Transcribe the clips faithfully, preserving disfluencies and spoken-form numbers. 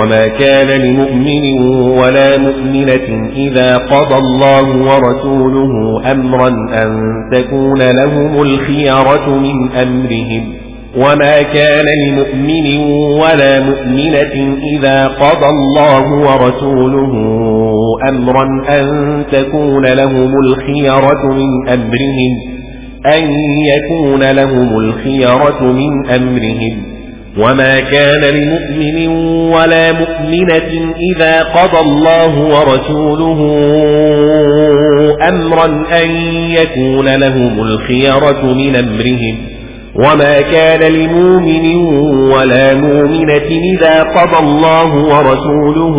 وما كان لمؤمن ولا مؤمنة إذا قضى الله ورسوله أمرا أن تكون لهم الخيرة من أمرهم وما كان لمؤمن ولا مؤمنة إذا قضى الله ورسوله أمرا أن تكون لهم الخيرة من أمرهم أن يكون لهم الخيرة من أمرهم وما كان لمؤمن ولا مؤمنة إذا قضى الله ورسوله أمرا أن يكون لهم الخيرة من أمرهم وما كان لمؤمن ولا مؤمنة إذا قضى الله ورسوله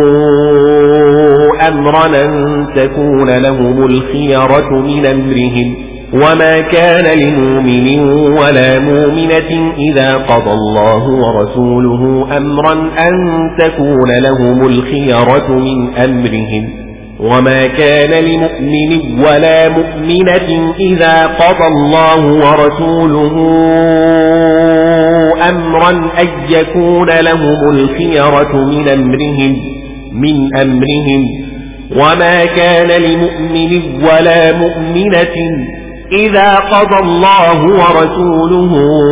أمرا أن تكون لهم الخيرة من أمرهم وما كان لمؤمن ولا مؤمنة إذا قضى الله ورسوله أمرا أن تكون لهم الخيرة من أمرهم وما كان لمؤمن ولا مؤمنة إذا قضى الله ورسوله أمرا أن يكون لهم الخيرة من أمرهم من أمرهم وما كان لمؤمن ولا مؤمنة إذا قضى الله ورسوله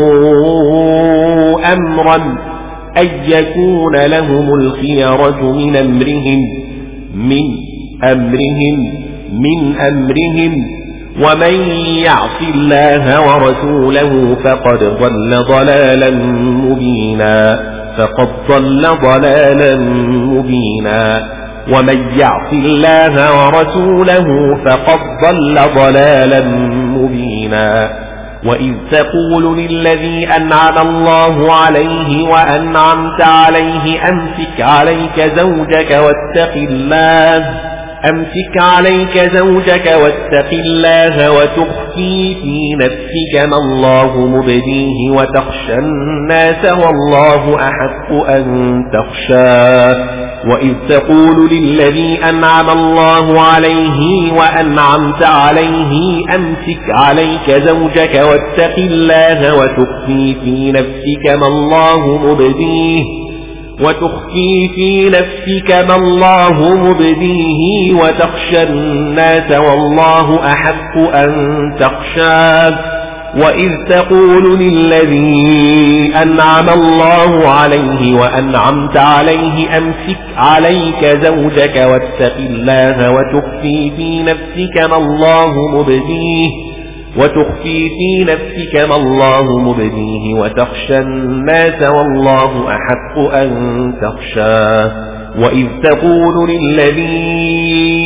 أمرا أن يكون لهم الخيرة من أمرهم من أمرهم من أمرهم ومن يعص الله ورسوله فقد ضل ضلالا مبينا فقد ضل ضلالا مبينا ومن يعص الله ورسوله فقد ضل ضلالا مبينا وإذ تقول للذي أنعم الله عليه وأنعمت عليه أمسك عليك زوجك واتق الله أمسك عليك زوجك واتق الله وتخفي في نفسك ما الله مبديه وتخشى الناس والله أحق أن تخشاه وإذ تقول للذي أنعم الله عليه وأنعمت عليه أمسك عليك زوجك واتق الله وتخفي في نفسك ما الله مبديه وتخفي في نفسك ما الله مبديه وتخشى الناس والله أحق أن تخشاه وإذ تقول للذي أنعم الله عليه وأنعمت عليه أمسك عليك زوجك واتق الله وتخفي في نفسك ما الله مبديه وتخفي في نفسك ما الله مبديه وتخشى الناس والله أحق أن تخشاه وإذ تقول للذي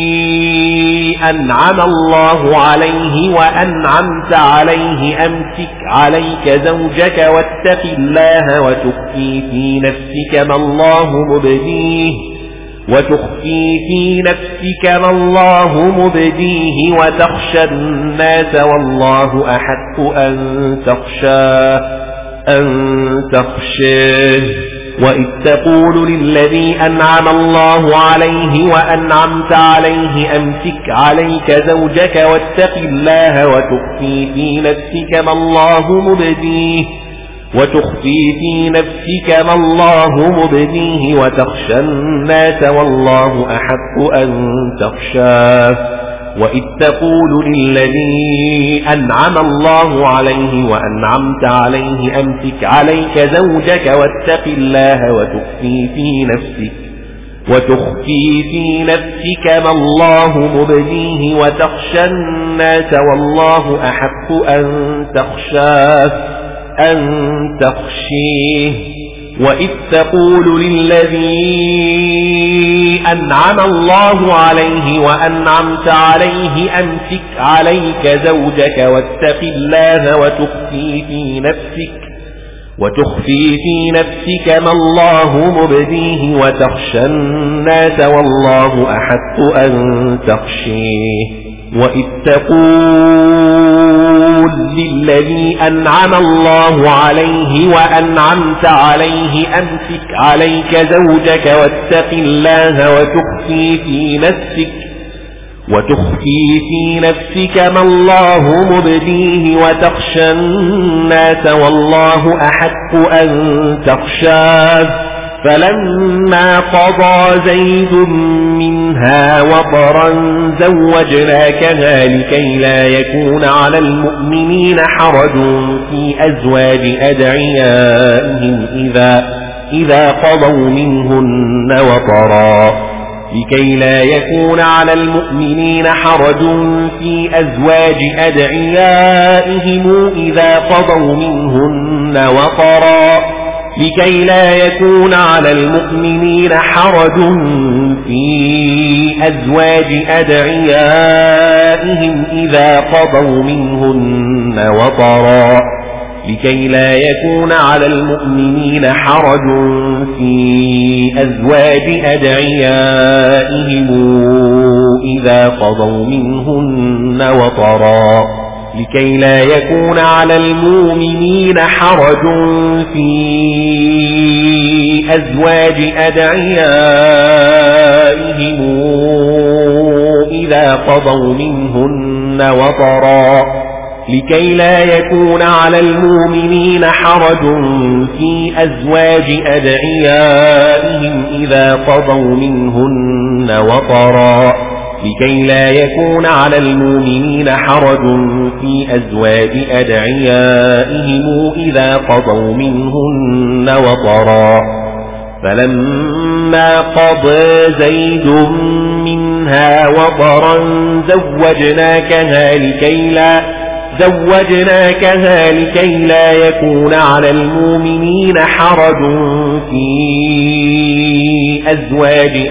أنعم الله عليه وأنعمت عليه أمسك عليك زوجك واتق الله وتخفي في نفسك ما الله مبديه وتخفي في نفسك ما الله مبديه وتخشى الناس والله أحق أن تخشاه أن تخشاه وإذ تقول للذي أنعم الله عليه وأنعمت عليه أمسك عليك زوجك واتق الله وتخفي في نفسك ما الله مبديه وتخفي في نفسك ما الله مبديه وتخشى الناس والله أحق أن تخشاه وإذ تقول للذي أنعم الله عليه وأنعمت عليه أمسك عليك زوجك واتق الله وتخفي في نفسك وتخفي في نفسك ما الله مبديه وتخشى الناس والله أحق أن تخشاه أن تخشيه وإذ تقول للذي أنعم الله عليه وأنعمت عليه أمسك عليك زوجك واتق الله وتخفي في نفسك وتخفي في نفسك ما الله مبديه وتخشى الناس والله أحق أن تخشيه وإذ تقول للذي أنعم الله عليه وأنعمت عليه أمسك عليك زوجك واتق الله وتخفي في نفسك وتخفي في نفسك ما الله مبديه وتخشى الناس والله أحق أن تخشاه فلما قضى زيد منها وطرا زوجناكها لكي لا يكون على المؤمنين حرج في أزواج أدعيائهم إذا, إذا قضوا منهن وطرا لكي لا يكون على المؤمنين حرج في أزواج أدعيائهم إذا قضوا منهن وطرا لكي لا يكون على المؤمنين حرج في أزواج أدعيائهم إذا قضوا منهن وطرا لكي لا يكون على المؤمنين حرج في أزواج أدعيائهم إذا قضوا منهن وطرا لكي لا يكون على المؤمنين حرج في أزواج أدعيائهم إذا قضوا منهن وطرا لكي لا يكون على المؤمنين حرج في أزواج أدعيائهم إذا قضوا منهن وطرا لكي لا يكون على المؤمنين حرج في أزواج أدعيائهم إذا قضوا منهن وطرا فلما قضى زيد منها وطرا زوجناكها لكي لا زوجناكها لكي لا يكون على المؤمنين حرج في أزواج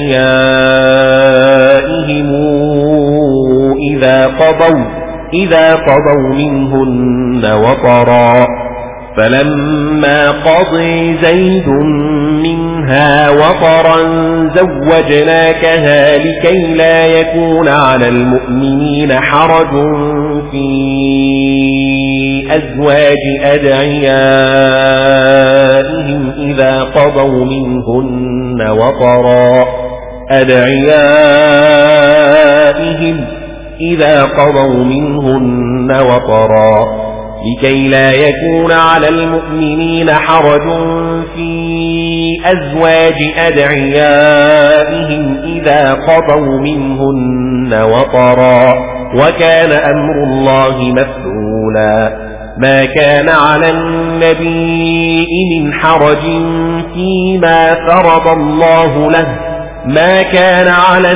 أدعيائهم إذا قضوا إذا قضوا منهن وطرا فلما قضي زيد منها وطرا زوجناكها لكي لا يكون على المؤمنين حرج في أزواج أدعيائهم إذا قضوا منهن وطرا أدعيائهم إذا قضوا منهن وطرا لكي لا يكون على المؤمنين حرج في أزواج أدعيائهم إذا قضوا منهن وطرا وكان أمر الله مفعولا ما كان على النبي من حرج فيما فرض الله له ما كان على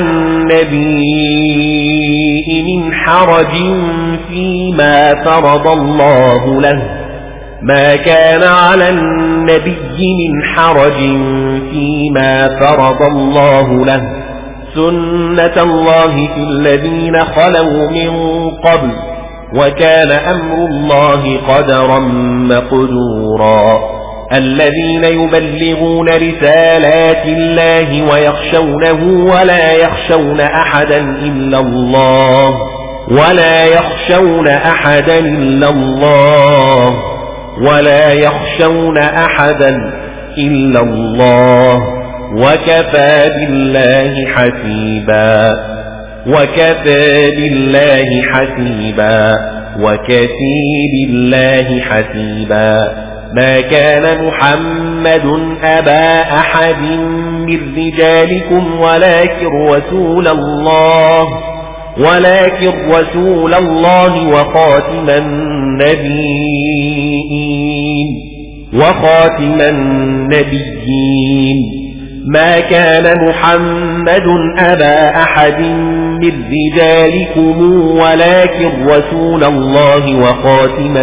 النبي من حرج فيما فرض الله له ما كان على النبي من حرج فيما فرض الله له سنة الله في الذين خلوا من قبل وكان أمر الله قدرا مقدورا الذين يبلغون رسالات الله ويخشونه ولا يخشون أحدا إلا الله ولا يخشون أحدا إلا الله ولا يخشون أحدا إلا الله وكفى بالله حسيبا وكفى بالله حسيبا وكفى بالله حسيبا ما كان محمد أبا أحد من رجالكم ولكن رسول الله ولكن رسول الله وخاتم النبيين وخاتم النبيين ما كان محمد أبا أحد من رجالكم ولكن رسول الله وخاتم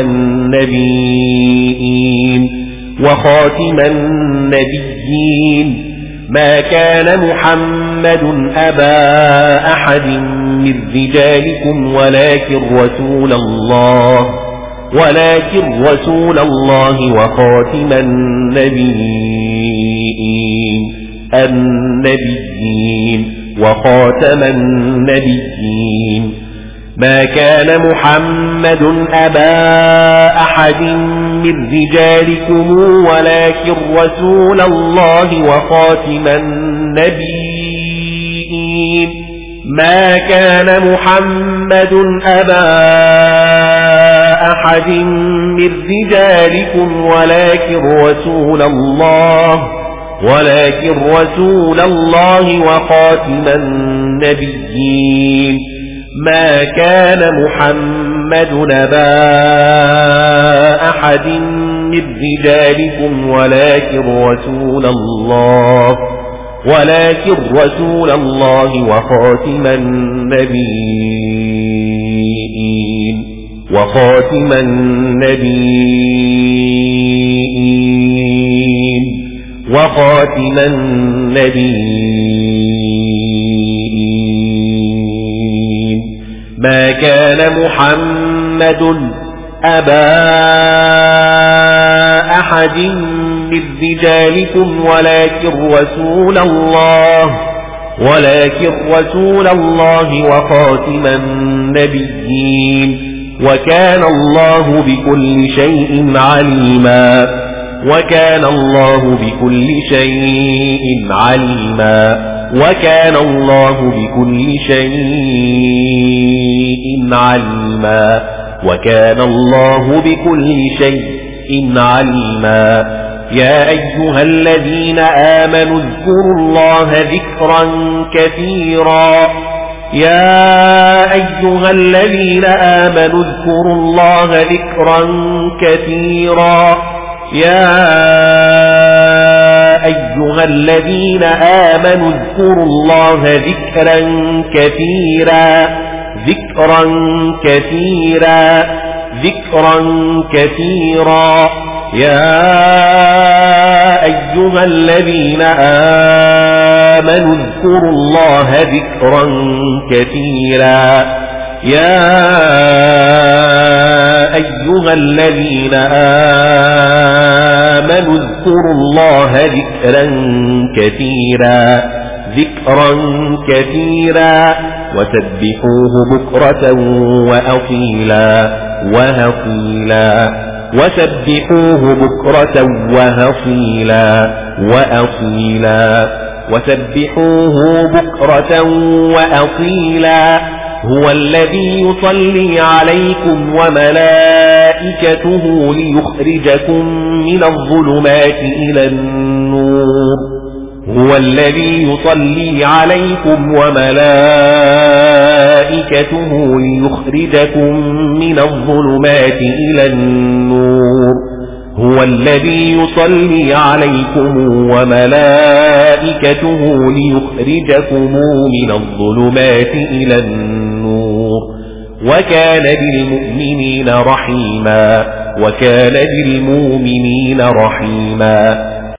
النبيين وخاتم النبيين ما كان محمد أبا أحد من رجالكم ولكن رسول الله ولكن رسول الله وخاتم النبيين النبيين وخاتم النبيين ما كان محمد أبا أحد من رجالكم ولكن رسول الله وخاتم النبيين ما كان محمد أبا أحد من رجالكم ولكن رسول الله ولكن رسول الله وخاتم النبيين. ما كان محمد نبا أحد من رجالكم ولكن رسول الله ولكن رسول الله وخاتم النبيين وخاتم النبيين وخاتم النبيين. ما كان محمد أبا أحد من رجالكم ولكن رسول الله ولكن رسول الله وخاتم النبيين. وكان الله بكل شيء عليما وكان الله بكل شيء عليما وكان الله بكل شيء عليما وكان الله بكل شيء عليما. يا أيها الذين آمنوا اذكروا الله ذكرا كثيرا يا أيها الذين آمنوا اذكروا الله ذكرا كثيرا يا أيها الذين آمنوا اذكروا الله ذكرا كثيرا ذكرا كثيرا ذكرا كثيرا يا أيها الذين آمنوا اذكروا الله ذكرا كثيرا يا أيها الذين آمنوا اذكروا الله ذكرا كثيرا ذكرا كثيرا وسبحوه بكرة وأصيلا وهصيلا وسبحوه بكرة وهصيلا وأصيلا وسبحوه بكرة وأصيلا. هو الذي يصلي عليكم وملائكته ليخرجكم من الظلمات إلى النور. هو الذي يصلي عليكم وملائكته ليخرجكم من الظلمات إلى النور. هو الذي يصلي عليكم وملائكته ليخرجكم من الظلمات إلى النور. وكان بالمؤمنين رحيما وكان بالمؤمنين رحيما.